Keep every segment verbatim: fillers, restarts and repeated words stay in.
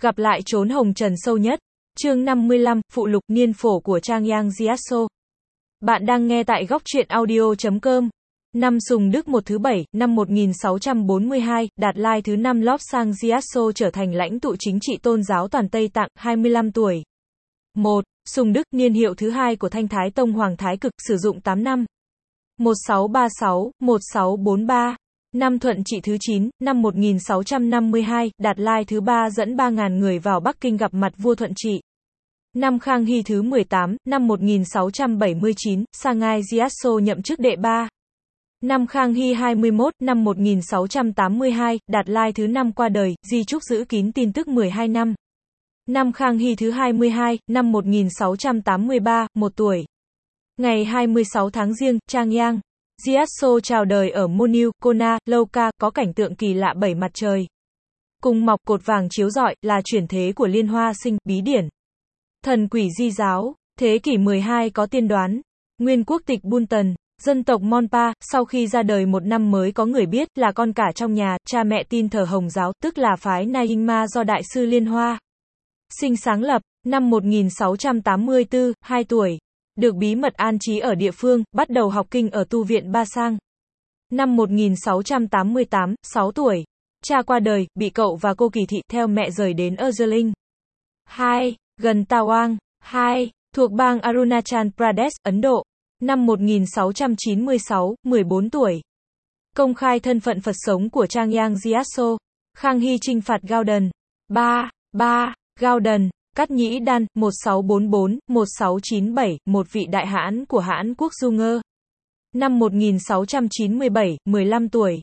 Gặp lại trốn hồng trần sâu nhất. Chương năm mươi lăm, phụ lục niên phổ của Trang Yang Gyatso. Bạn đang nghe tại góc truyện audio chấm com. Năm Sùng Đức một thứ bảy, năm một nghìn sáu trăm bốn mươi hai, Đạt Lai thứ năm Lobsang Gyatso trở thành lãnh tụ chính trị tôn giáo toàn Tây Tạng, hai mươi lăm tuổi. một. Sùng Đức, niên hiệu thứ hai của Thanh Thái Tông Hoàng Thái Cực, sử dụng tám năm. một sáu ba sáu đến một sáu bốn ba. Năm Thuận Trị thứ chín, năm một nghìn sáu trăm năm mươi hai, Đạt Lai thứ ba dẫn ba nghìn người vào Bắc Kinh gặp mặt vua Thuận Trị. Năm Khang Hy thứ mười tám, năm một nghìn sáu trăm bảy mươi chín, Sangai Gyatso nhậm chức đệ ba. Năm Khang Hy hai mươi mốt, năm một nghìn sáu trăm tám mươi hai, Đạt Lai thứ năm qua đời, di chúc giữ kín tin tức mười hai năm. Năm Khang Hy thứ hai mươi hai, năm một nghìn sáu trăm tám mươi ba, một tuổi. Ngày hai mươi sáu tháng Giêng, Trang Yang Gyatso chào đời ở Monil, Kona, Louka, có cảnh tượng kỳ lạ bảy mặt trời cùng mọc cột vàng chiếu rọi, là chuyển thế của Liên Hoa Sinh, bí điển thần quỷ di giáo. Thế kỷ mười hai có tiên đoán. Nguyên quốc tịch Buntan, dân tộc Monpa, sau khi ra đời một năm mới có người biết, là con cả trong nhà, cha mẹ tin thờ Hồng giáo, tức là phái Nyingma do Đại sư Liên Hoa Sinh sáng lập. Năm một nghìn sáu trăm tám mươi tư, hai tuổi. Được bí mật an trí ở địa phương, bắt đầu học kinh ở tu viện Ba Sang. Năm một nghìn sáu trăm tám mươi tám, sáu tuổi. Cha qua đời, bị cậu và cô Kỳ Thị theo mẹ rời đến Erzeling. hai. Gần Tawang. hai. Thuộc bang Arunachal Pradesh, Ấn Độ. Năm một nghìn sáu trăm chín mươi sáu, mười bốn tuổi. Công khai thân phận Phật sống của Trang Yang Gyatso. Khang Hy chinh phạt Gaudan. ba. ba. Gaudan, Cát Nhĩ Đan, một sáu bốn bốn đến một sáu chín bảy, một vị đại hãn của Hãn quốc Du Ngơ. Năm một nghìn sáu trăm chín mươi bảy, mười lăm tuổi.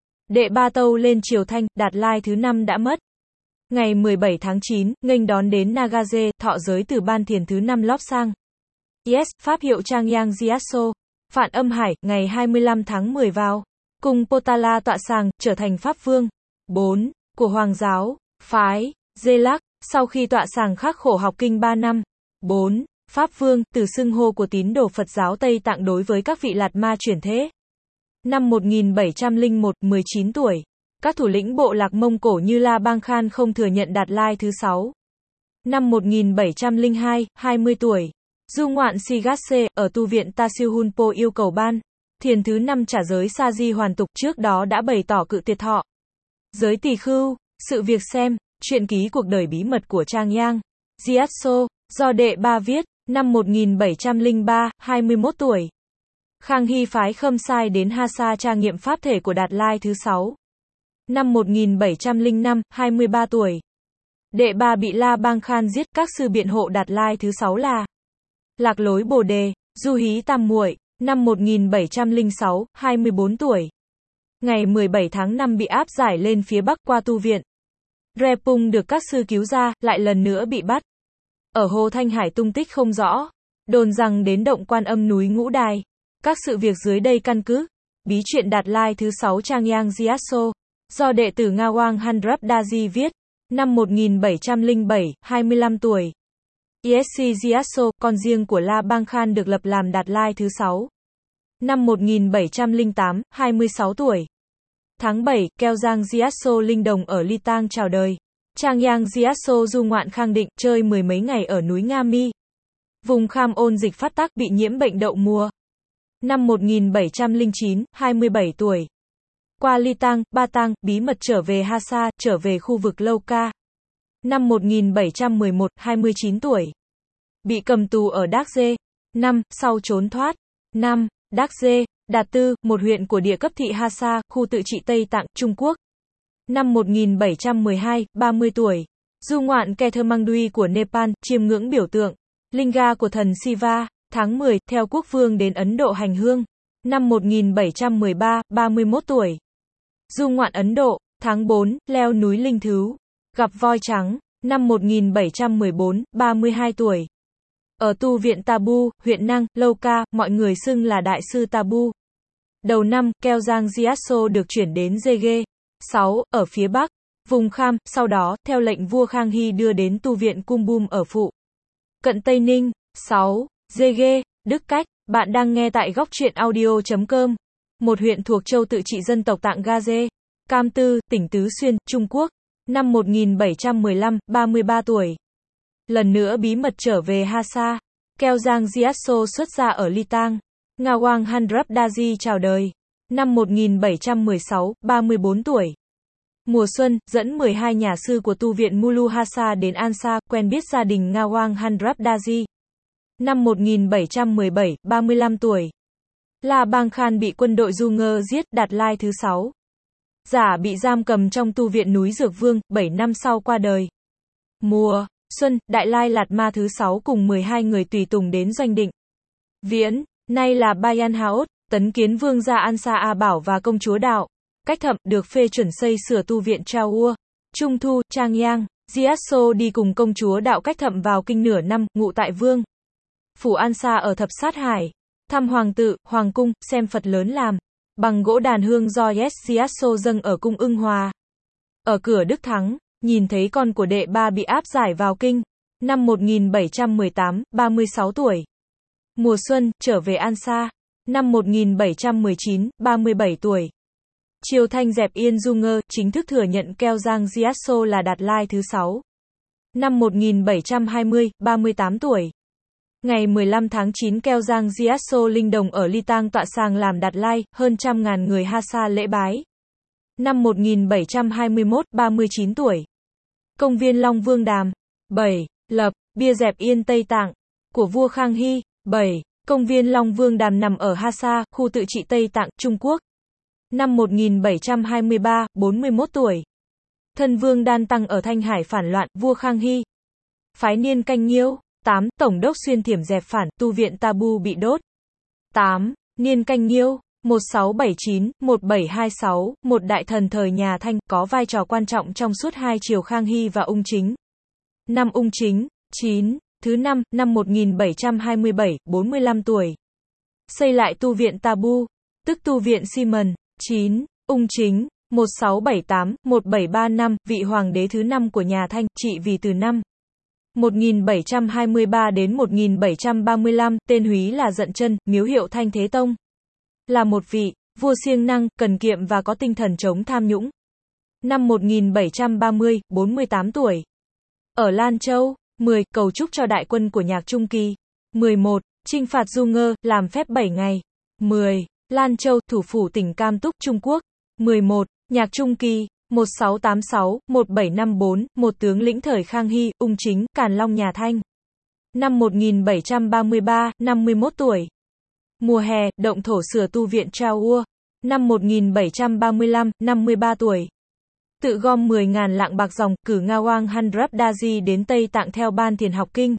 Đệ ba tâu lên triều Thanh, Đạt Lai thứ năm đã mất. Ngày mười bảy tháng chín, nghênh đón đến Nagaje, thọ giới từ ban thiền thứ năm Lobsang. Yes, pháp hiệu Trang Yang Gyatso. Phạn Âm Hải, ngày hai mươi lăm tháng mười vào cùng Potala tọa sàng, trở thành Pháp Vương. bốn. Của Hoàng giáo, phái Gelak, sau khi tọa sàng khắc khổ học kinh ba năm. bốn. Pháp Vương, từ xưng hô của tín đồ Phật giáo Tây Tạng đối với các vị Lạt Ma chuyển thế. Năm một nghìn bảy trăm lẻ một, mười chín tuổi. Các thủ lĩnh bộ lạc Mông Cổ như La Bang Khan không thừa nhận Đạt Lai thứ sáu. Năm một nghìn bảy trăm lẻ hai, hai mươi tuổi. Du ngoạn Sigatse, ở tu viện Ta Siêu Hunpo yêu cầu ban thiền thứ năm trả giới Sa Di hoàn tục, trước đó đã bày tỏ cự tuyệt thọ giới tỳ khưu. Sự việc xem truyện ký cuộc đời bí mật của Trang Yang Gyatso, do đệ ba viết. Năm một nghìn bảy trăm lẻ ba, hai mươi mốt tuổi. Khang Hy phái Khâm Sai đến Hasa tra nghiệm pháp thể của Đạt Lai thứ sáu. Năm một nghìn bảy trăm lẻ năm, hai mươi ba tuổi. Đệ ba bị La Bang Khan giết, các sư biện hộ Đạt Lai thứ sáu là Lạc Lối Bồ Đề, Du Hí Tam Muội. Năm một nghìn bảy trăm lẻ sáu, hai mươi bốn tuổi. Ngày mười bảy tháng năm bị áp giải lên phía Bắc qua tu viện Repung được các sư cứu ra, lại lần nữa bị bắt. Ở Hồ Thanh Hải tung tích không rõ. Đồn rằng đến động Quan Âm núi Ngũ Đài. Các sự việc dưới đây căn cứ. Bí truyện Đạt Lai thứ sáu Trang Yang Gyatso, do đệ tử Ngawang Handrap Daji viết. Năm một nghìn bảy trăm lẻ bảy, hai mươi lăm tuổi. Yessi Gyatso, con riêng của La Bang Khan được lập làm Đạt Lai thứ sáu. Năm một nghìn bảy trăm lẻ tám, hai mươi sáu tuổi. Tháng bảy, Keozang Gyatso linh đồng ở Ly Tang chào đời. Trang Yang Gyatso du ngoạn Khang Định, chơi mười mấy ngày ở núi Nga Mi. Vùng Kham ôn dịch phát tác, bị nhiễm bệnh đậu mùa. Năm một nghìn bảy trăm lẻ chín, hai mươi bảy tuổi. Qua Ly Tang, Ba Tang, bí mật trở về Hasa, trở về khu vực Louka. Năm một nghìn bảy trăm mười một, hai mươi chín tuổi. Bị cầm tù ở Đác Dê. năm. Sau trốn thoát. năm. Đác Dê, Đạt Tư, một huyện của địa cấp thị Hasa, khu tự trị Tây Tạng, Trung Quốc. Năm một nghìn bảy trăm mười hai, ba mươi tuổi. Du ngoạn Kathmandu của Nepal, chiêm ngưỡng biểu tượng Linga của thần Shiva. Tháng mười, theo quốc vương đến Ấn Độ hành hương. Năm một nghìn bảy trăm mười ba, ba mươi mốt tuổi. Du ngoạn Ấn Độ. Tháng bốn, leo núi Linh Thứu, gặp voi trắng. Năm một nghìn bảy trăm mười bốn, ba mươi hai tuổi. Ở tu viện Tabu, huyện Năng, Louka, mọi người xưng là Đại sư Tabu. Đầu năm, Keozang Gyatso được chuyển đến Jege. sáu. Ở phía Bắc, vùng Kham, sau đó, theo lệnh vua Khang Hy đưa đến tu viện Kumbum ở phụ cận Tây Ninh. sáu. Jege, Đức Cách. Bạn đang nghe tại góc truyện audio chấm com. Một huyện thuộc châu tự trị dân tộc Tạng Gaze, Cam Tư, tỉnh Tứ Xuyên, Trung Quốc. Năm một nghìn bảy trăm mười lăm, ba mươi ba tuổi. Lần nữa bí mật trở về Hasa. Keozang Gyatso xuất gia ở Ly Tang. Ngawang Handrapdaji chào đời. Năm một nghìn bảy trăm mười sáu, ba mươi bốn tuổi. Mùa xuân, dẫn mười hai nhà sư của tu viện Mulu Hasa đến Ansa, quen biết gia đình Ngawang Handrapdaji. Năm một nghìn bảy trăm mười bảy, ba mươi lăm tuổi. La Bang Khan bị quân đội Du Ngơ giết, Đạt Lai thứ sáu. Giả bị giam cầm trong tu viện núi Dược Vương, bảy năm sau qua đời. Mùa xuân, Đại Lai Lạt Ma thứ sáu cùng mười hai người tùy tùng đến doanh định Viễn, nay là Bayan Haot, tấn kiến vương gia Ansa A Bảo và công chúa Đạo. Cách Thậm, được phê chuẩn xây sửa tu viện Chaua. Trung thu, Changyang, Gyatso đi cùng công chúa Đạo Cách Thậm vào kinh nửa năm, ngụ tại Vương phủ Ansa ở Thập Sát Hải. Thăm hoàng tự, hoàng cung, xem Phật lớn làm bằng gỗ đàn hương do Yes Gyatso dâng ở cung Ưng Hòa. Ở cửa Đức Thắng, nhìn thấy con của đệ ba bị áp giải vào kinh. Năm một nghìn bảy trăm mười tám, ba mươi sáu tuổi. Mùa xuân, trở về Ansa. Năm một nghìn bảy trăm mười chín, ba mươi bảy tuổi. Triều Thanh dẹp yên Du Ngơ, chính thức thừa nhận Keozang Gyatso là Đạt Lai thứ sáu. Năm một nghìn bảy trăm hai mươi, ba mươi tám tuổi. Ngày mười lăm tháng chín Keozang Gyatso linh đồng ở Ly Tang tọa sàng làm Đạt Lai, hơn trăm ngàn người Hasa lễ bái. Năm một nghìn bảy trăm hai mươi mốt, ba mươi chín tuổi. Công viên Long Vương Đàm. bảy. Lập, bia dẹp yên Tây Tạng. Của vua Khang Hy. bảy. Công viên Long Vương Đàm nằm ở Hasa, khu tự trị Tây Tạng, Trung Quốc. Năm một nghìn bảy trăm hai mươi ba, bốn mươi mốt tuổi. Thân vương Đan Tăng ở Thanh Hải phản loạn, vua Khang Hy phái Niên Canh Nhiêu. tám. Tổng đốc Xuyên Thiểm dẹp phản, tu viện Tabu bị đốt. tám. Niên Canh Nhiêu. một sáu bảy chín, một bảy hai sáu, một đại thần thời nhà Thanh, có vai trò quan trọng trong suốt hai triều Khang Hy và Ung Chính. Năm Ung Chính. chín. Thứ năm, năm một nghìn bảy trăm hai mươi bảy, bốn mươi lăm tuổi. Xây lại tu viện Tabu, tức tu viện Simon. chín. Ung Chính. một sáu bảy tám, một bảy ba năm, vị hoàng đế thứ năm của nhà Thanh, trị vì từ năm một nghìn bảy trăm hai mươi ba đến một nghìn bảy trăm ba mươi lăm, tên húy là Dận Chân, miếu hiệu Thanh Thế Tông. Là một vị vua siêng năng, cần kiệm và có tinh thần chống tham nhũng. Năm một nghìn bảy trăm ba mươi, bốn mươi tám tuổi. Ở Lan Châu. mười. Cầu chúc cho đại quân của Nhạc Trung Kỳ. mười một. Chinh phạt Du Ngơ, làm phép bảy ngày. mười. Lan Châu, thủ phủ tỉnh Cam Túc, Trung Quốc. mười một. Nhạc Trung Kỳ. một sáu tám sáu, một bảy năm bốn, một tướng lĩnh thời Khang Hy, Ung Chính, Càn Long nhà Thanh. Năm một nghìn bảy trăm ba mươi ba, năm mươi mốt tuổi. Mùa hè, động thổ sửa tu viện Chaua. Năm một nghìn bảy trăm ba mươi lăm, năm mươi ba tuổi. Tự gom mười nghìn lạng bạc dòng, cử Ngawang Handrapdaji đến Tây Tạng theo Ban Thiền học kinh.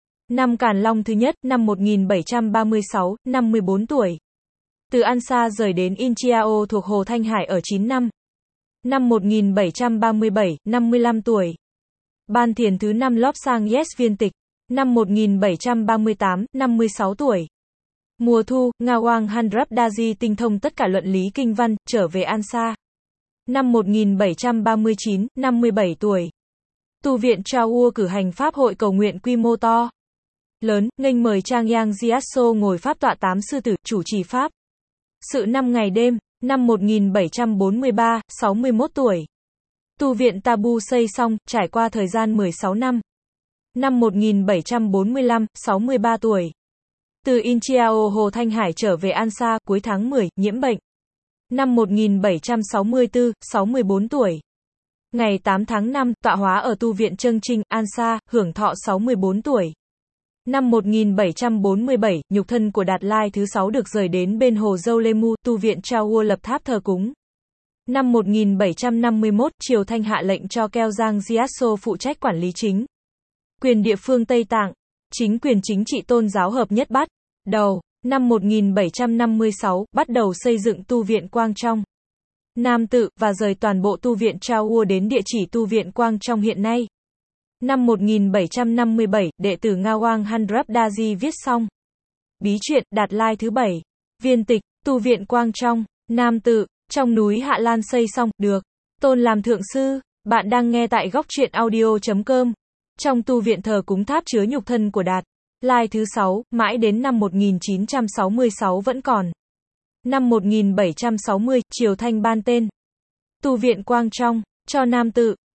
Năm Càn Long thứ nhất, năm một nghìn bảy trăm ba mươi sáu, năm mươi bốn tuổi. Từ Ansa rời đến Inchiao thuộc Hồ Thanh Hải ở chín năm. Năm một nghìn bảy trăm ba mươi bảy, năm mươi lăm tuổi. Ban Thiền thứ năm Lobsang Yes viên tịch. Năm một nghìn bảy trăm ba mươi tám, năm mươi sáu tuổi. Mùa thu, Ngawang Handrapdaji tinh thông tất cả luận lý kinh văn, trở về Ansa. Năm một nghìn bảy trăm ba mươi chín, năm mươi bảy tuổi. Tu viện Chaua cử hành pháp hội cầu nguyện quy mô to lớn, nghênh mời Changyang Gyatso ngồi pháp tọa tám sư tử, chủ trì pháp sự năm ngày đêm. Năm một nghìn bảy trăm bốn mươi ba, sáu mươi mốt tuổi. Tu viện Tabu xây xong, trải qua thời gian mười sáu năm. Năm một nghìn bảy trăm bốn mươi lăm, sáu mươi ba tuổi. Từ Inchiao Hồ Thanh Hải trở về Ansa, cuối tháng mười, nhiễm bệnh. Năm một nghìn bảy trăm sáu mươi tư, sáu mươi bốn tuổi. Ngày tám tháng năm, tọa hóa ở tu viện Trân Trinh, Ansa, hưởng thọ sáu mươi bốn tuổi. Năm một nghìn bảy trăm bốn mươi bảy, nhục thân của Đạt Lai thứ sáu được rời đến bên hồ Dâu Lê Mu, tu viện Chaua lập tháp thờ cúng. Năm một nghìn bảy trăm năm mươi mốt, Triều Thanh hạ lệnh cho Keozang Gyatso phụ trách quản lý chính quyền địa phương Tây Tạng, chính quyền chính trị tôn giáo hợp nhất bắt đầu. Năm một nghìn bảy trăm năm mươi sáu, bắt đầu xây dựng tu viện Quang Trong Nam Tự, và rời toàn bộ tu viện Chaua đến địa chỉ tu viện Quang Trong hiện nay. Năm một nghìn bảy trăm năm mươi bảy, đệ tử Ngawang Handrapdaji viết xong bí truyện Đạt Lai thứ bảy, viên tịch, tu viện Quang Trong Nam Tự, trong núi Hạ Lan xây xong, được tôn làm thượng sư. Bạn đang nghe tại góc truyện audio chấm com. Trong tu viện thờ cúng tháp chứa nhục thân của Đạt Lai thứ sáu, mãi đến năm một nghìn chín trăm sáu mươi sáu vẫn còn. Năm một nghìn bảy trăm sáu mươi, Triều Thanh ban tên tu viện Quang Trong cho Nam Tự.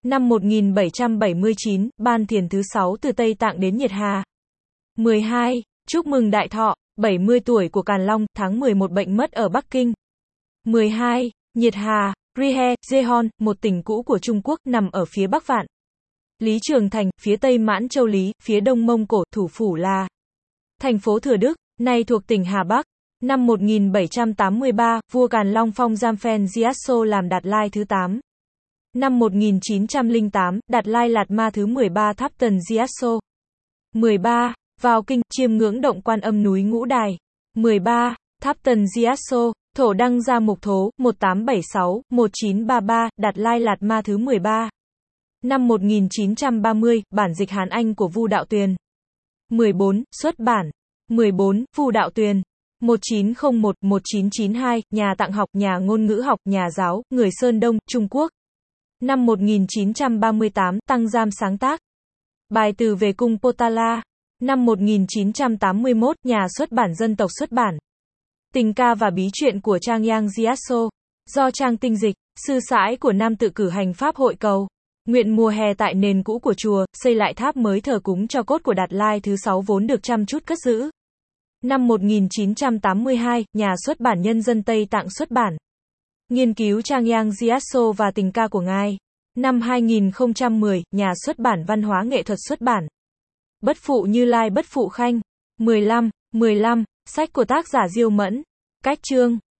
Năm một nghìn bảy trăm bảy mươi chín, Ban Thiền thứ sáu từ Tây Tạng đến Nhiệt Hà. mười hai. Chúc mừng đại thọ, bảy mươi tuổi của Càn Long, tháng mười một bệnh mất ở Bắc Kinh. mười hai. Nhiệt Hà, Rihe, Jehon, một tỉnh cũ của Trung Quốc, nằm ở phía bắc Vạn Lý Trường Thành, phía tây Mãn Châu Lý, phía đông Mông Cổ, thủ phủ là thành phố Thừa Đức, nay thuộc tỉnh Hà Bắc. Năm một nghìn bảy trăm tám mươi ba, vua Càn Long phong Jamphен Gyatso làm Đạt Lai thứ tám. Năm một nghìn chín trăm lẻ tám, Đạt Lai Lạt Ma thứ mười ba tháp Tần Gyatso. mười ba. Vào kinh, chiêm ngưỡng động Quan Âm núi Ngũ Đài. mười ba. Tháp Tần Gyatso, thổ đăng gia mục thố, một tám bảy sáu, một chín ba ba, Đạt Lai Lạt Ma thứ mười ba. Năm một nghìn chín trăm ba mươi, bản dịch Hán Anh của Vu Đạo Tuyền. mười bốn. Xuất bản. mười bốn. Vu Đạo Tuyền. một chín không một đến một chín chín hai, nhà tạng học, nhà ngôn ngữ học, nhà giáo, người Sơn Đông, Trung Quốc. Năm một nghìn chín trăm ba mươi tám, Tăng Giam sáng tác. Bài từ về cung Potala. Năm một nghìn chín trăm tám mươi mốt, nhà xuất bản Dân tộc xuất bản. Tình ca và bí truyện của Trang Yang Gyatso. Do Trang Tinh dịch, sư sãi của Nam tự cử hành pháp hội cầu nguyện mùa hè tại nền cũ của chùa, xây lại tháp mới thờ cúng cho cốt của Đạt Lai thứ sáu vốn được chăm chút cất giữ. Năm một nghìn chín trăm tám mươi hai, nhà xuất bản Nhân dân Tây Tạng xuất bản. Nghiên cứu Trang Yang Gyatso và tình ca của Ngài. Năm hai nghìn không trăm mười, nhà xuất bản Văn hóa nghệ thuật xuất bản. Bất phụ Như Lai Bất phụ Khanh. mười lăm. mười lăm. Sách của tác giả Diêu Mẫn. Cách chương.